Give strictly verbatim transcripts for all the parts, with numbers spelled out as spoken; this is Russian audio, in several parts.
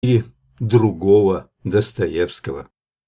другого Достоевского.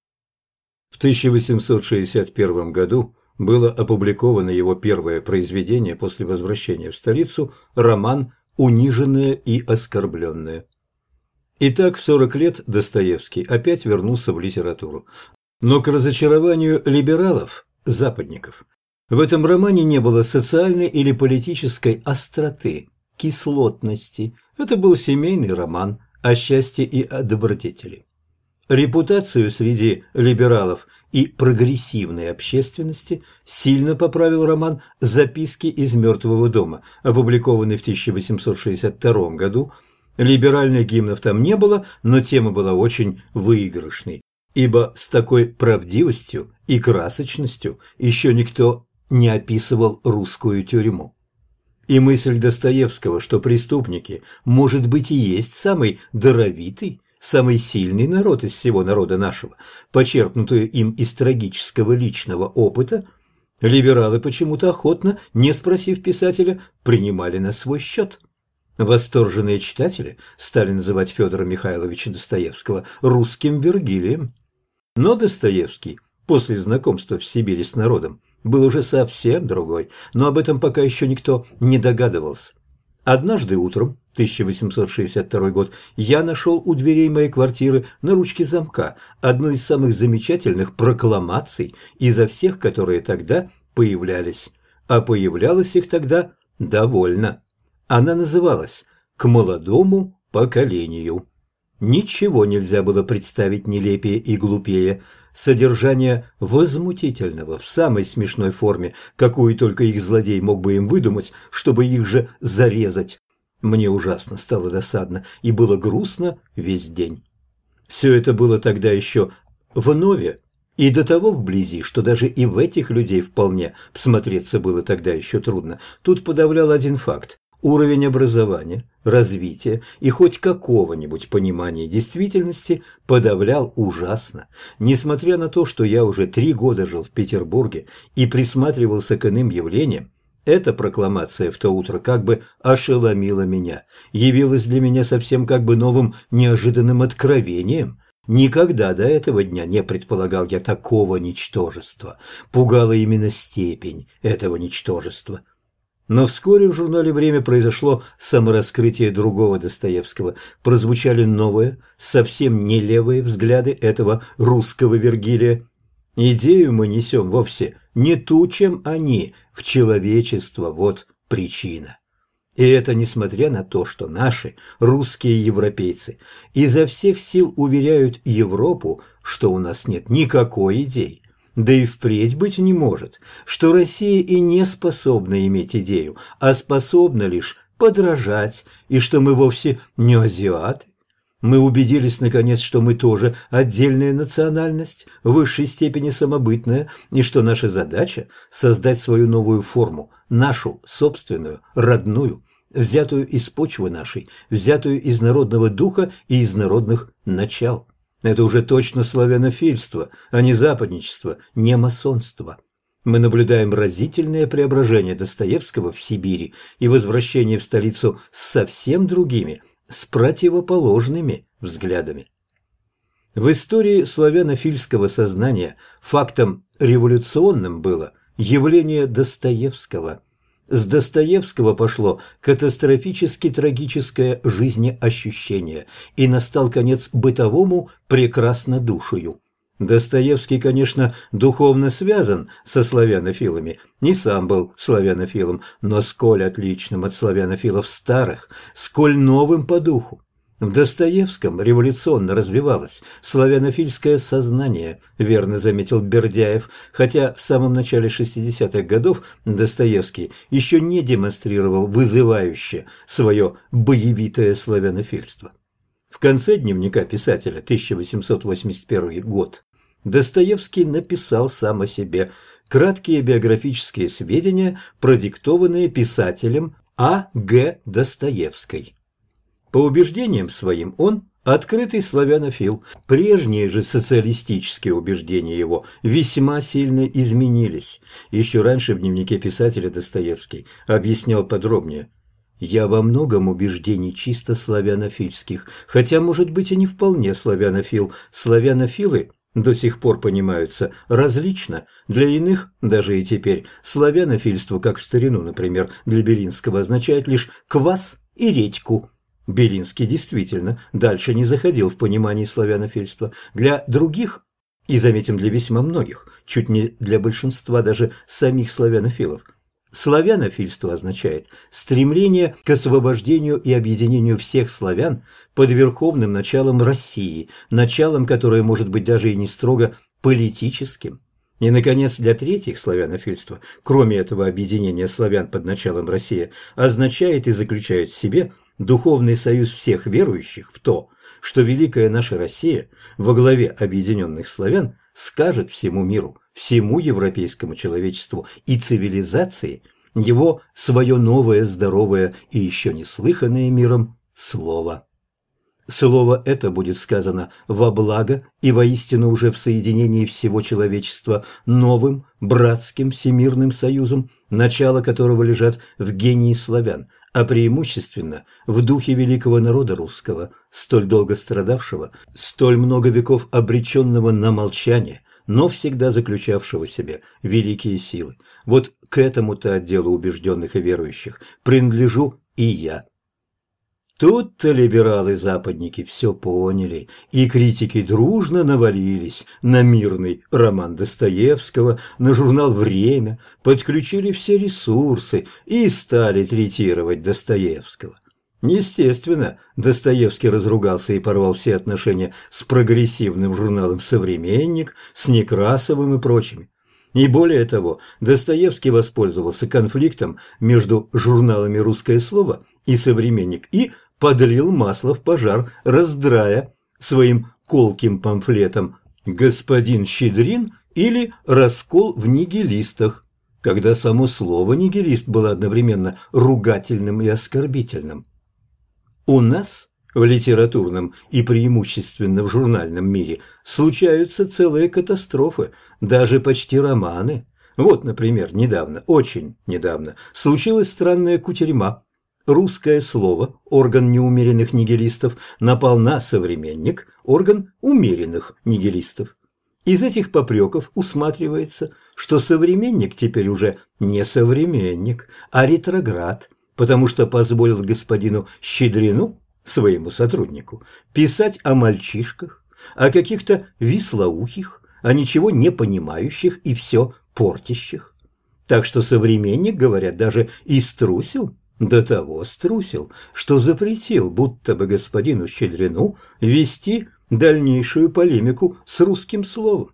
В тысяча восемьсот шестьдесят первом году было опубликовано его первое произведение после возвращения в столицу, роман «Униженное и оскорбленное». Итак, в сорок лет Достоевский опять вернулся в литературу. Но к разочарованию либералов, западников, в этом романе не было социальной или политической остроты, кислотности. Это был семейный роман о счастье и о добродетели. Репутацию среди либералов и прогрессивной общественности сильно поправил роман «Записки из мертвого дома», опубликованный в тысяча восемьсот шестьдесят втором году. Либеральных гимнов там не было, но тема была очень выигрышной, ибо с такой правдивостью и красочностью еще никто не описывал русскую тюрьму. И мысль Достоевского, что преступники, может быть, и есть самый даровитый, самый сильный народ из всего народа нашего, почерпнутую им из трагического личного опыта, либералы почему-то охотно, не спросив писателя, принимали на свой счет. Восторженные читатели стали называть Федора Михайловича Достоевского русским Вергилием. Но Достоевский, после знакомства в Сибири с народом, был уже совсем другой, но об этом пока еще никто не догадывался. Однажды утром, тысяча восемьсот шестьдесят второй год, я нашел у дверей моей квартиры на ручке замка одну из самых замечательных прокламаций изо всех, которые тогда появлялись. А появлялось их тогда довольно. Она называлась «К молодому поколению». Ничего нельзя было представить нелепее и глупее. Содержание возмутительного в самой смешной форме, какую только их злодей мог бы им выдумать, чтобы их же зарезать. Мне ужасно стало досадно, и было грустно весь день. Все это было тогда еще вновь, и до того вблизи, что даже и в этих людей вполне всмотреться было тогда еще трудно. Тут подавлял один факт. Уровень образования, развития и хоть какого-нибудь понимания действительности подавлял ужасно. Несмотря на то, что я уже три года жил в Петербурге и присматривался к иным явлениям, эта прокламация в то утро как бы ошеломила меня, явилась для меня совсем как бы новым неожиданным откровением. Никогда до этого дня не предполагал я такого ничтожества. Пугала именно степень этого ничтожества. Но вскоре в журнале «Время» произошло самораскрытие другого Достоевского. Прозвучали новые, совсем не левые взгляды этого русского Вергилия. Идею мы несем вовсе не ту, чем они, в человечество, вот причина. И это несмотря на то, что наши русские европейцы изо всех сил уверяют Европу, что у нас нет никакой идеи. Да и впредь быть не может, что Россия и не способна иметь идею, а способна лишь подражать, и что мы вовсе не азиаты. Мы убедились, наконец, что мы тоже отдельная национальность, в высшей степени самобытная, и что наша задача – создать свою новую форму, нашу собственную, родную, взятую из почвы нашей, взятую из народного духа и из народных начал. Это уже точно славянофильство, а не западничество, не масонство. Мы наблюдаем разительное преображение Достоевского в Сибири и возвращение в столицу с совсем другими, с противоположными взглядами. В истории славянофильского сознания фактом революционным было явление Достоевского. С Достоевского пошло катастрофически трагическое жизнеощущение, и настал конец бытовому прекраснодушию. Достоевский, конечно, духовно связан со славянофилами, не сам был славянофилом, но сколь отличным от славянофилов старых, сколь новым по духу. В Достоевском революционно развивалось славянофильское сознание, верно заметил Бердяев, хотя в самом начале шестидесятых годов Достоевский еще не демонстрировал вызывающе свое боевитое славянофильство. В конце дневника писателя, тысяча восемьсот восемьдесят первый год, Достоевский написал сам о себе краткие биографические сведения, продиктованные писателем А Г Достоевской. По убеждениям своим он открытый славянофил. Прежние же социалистические убеждения его весьма сильно изменились. Еще раньше в дневнике писателя Достоевский объяснял подробнее. Я во многом убеждений чисто славянофильских, хотя, может быть, и не вполне славянофил. Славянофилы до сих пор понимаются различно. Для иных, даже и теперь, славянофильство, как в старину, например, для Белинского, означает лишь квас и редьку. Белинский действительно дальше не заходил в понимании славянофильства. Для других, и, заметим, для весьма многих, чуть не для большинства даже самих славянофилов, славянофильство означает стремление к освобождению и объединению всех славян под верховным началом России, началом, которое может быть даже и не строго политическим. И, наконец, для третьих славянофильство, кроме этого объединения славян под началом России, означает и заключает в себе духовный союз всех верующих в то, что великая наша Россия во главе объединенных славян скажет всему миру, всему европейскому человечеству и цивилизации его свое новое, здоровое и еще не слыханное миром слово. Слово это будет сказано во благо и воистину уже в соединении всего человечества новым, братским, всемирным союзом, начало которого лежат в гении славян, а преимущественно в духе великого народа русского, столь долго страдавшего, столь много веков обреченного на молчание, но всегда заключавшего в себе великие силы. Вот к этому-то отделу убежденных и верующих принадлежу и я. Тут-то либералы-западники все поняли, и критики дружно навалились на мирный роман Достоевского, на журнал «Время», подключили все ресурсы и стали третировать Достоевского. Естественно, Достоевский разругался и порвал все отношения с прогрессивным журналом «Современник», с Некрасовым и прочими. И более того, Достоевский воспользовался конфликтом между журналами «Русское слово» и «Современник» и подлил масло в пожар, раздрая своим колким памфлетом «Господин Щедрин» или «Раскол в нигилистах», когда само слово «нигилист» было одновременно ругательным и оскорбительным. У нас в литературном и преимущественно в журнальном мире случаются целые катастрофы, даже почти романы. Вот, например, недавно, очень недавно, случилась странная кутерьма. Русское слово, орган неумеренных нигилистов, напал на «Современник», орган умеренных нигилистов. Из этих попреков усматривается, что «Современник» теперь уже не современник, а ретроград, потому что позволил господину Щедрину, своему сотруднику, писать о мальчишках, о каких-то вислоухих, о ничего не понимающих и все портящих. Так что «Современник», говорят, даже и струсил, до того струсил, что запретил будто бы господину Щедрину вести дальнейшую полемику с русским словом.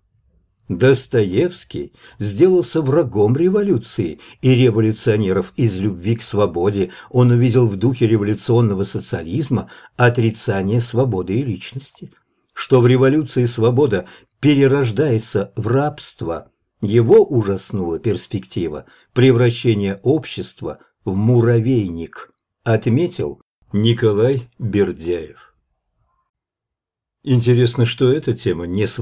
Достоевский сделался врагом революции и революционеров из любви к свободе. Он увидел в духе революционного социализма отрицание свободы и личности. Что в революции свобода перерождается в рабство. Его ужаснула перспектива превращения общества в муравейник, отметил Николай Бердяев. Интересно, что эта тема не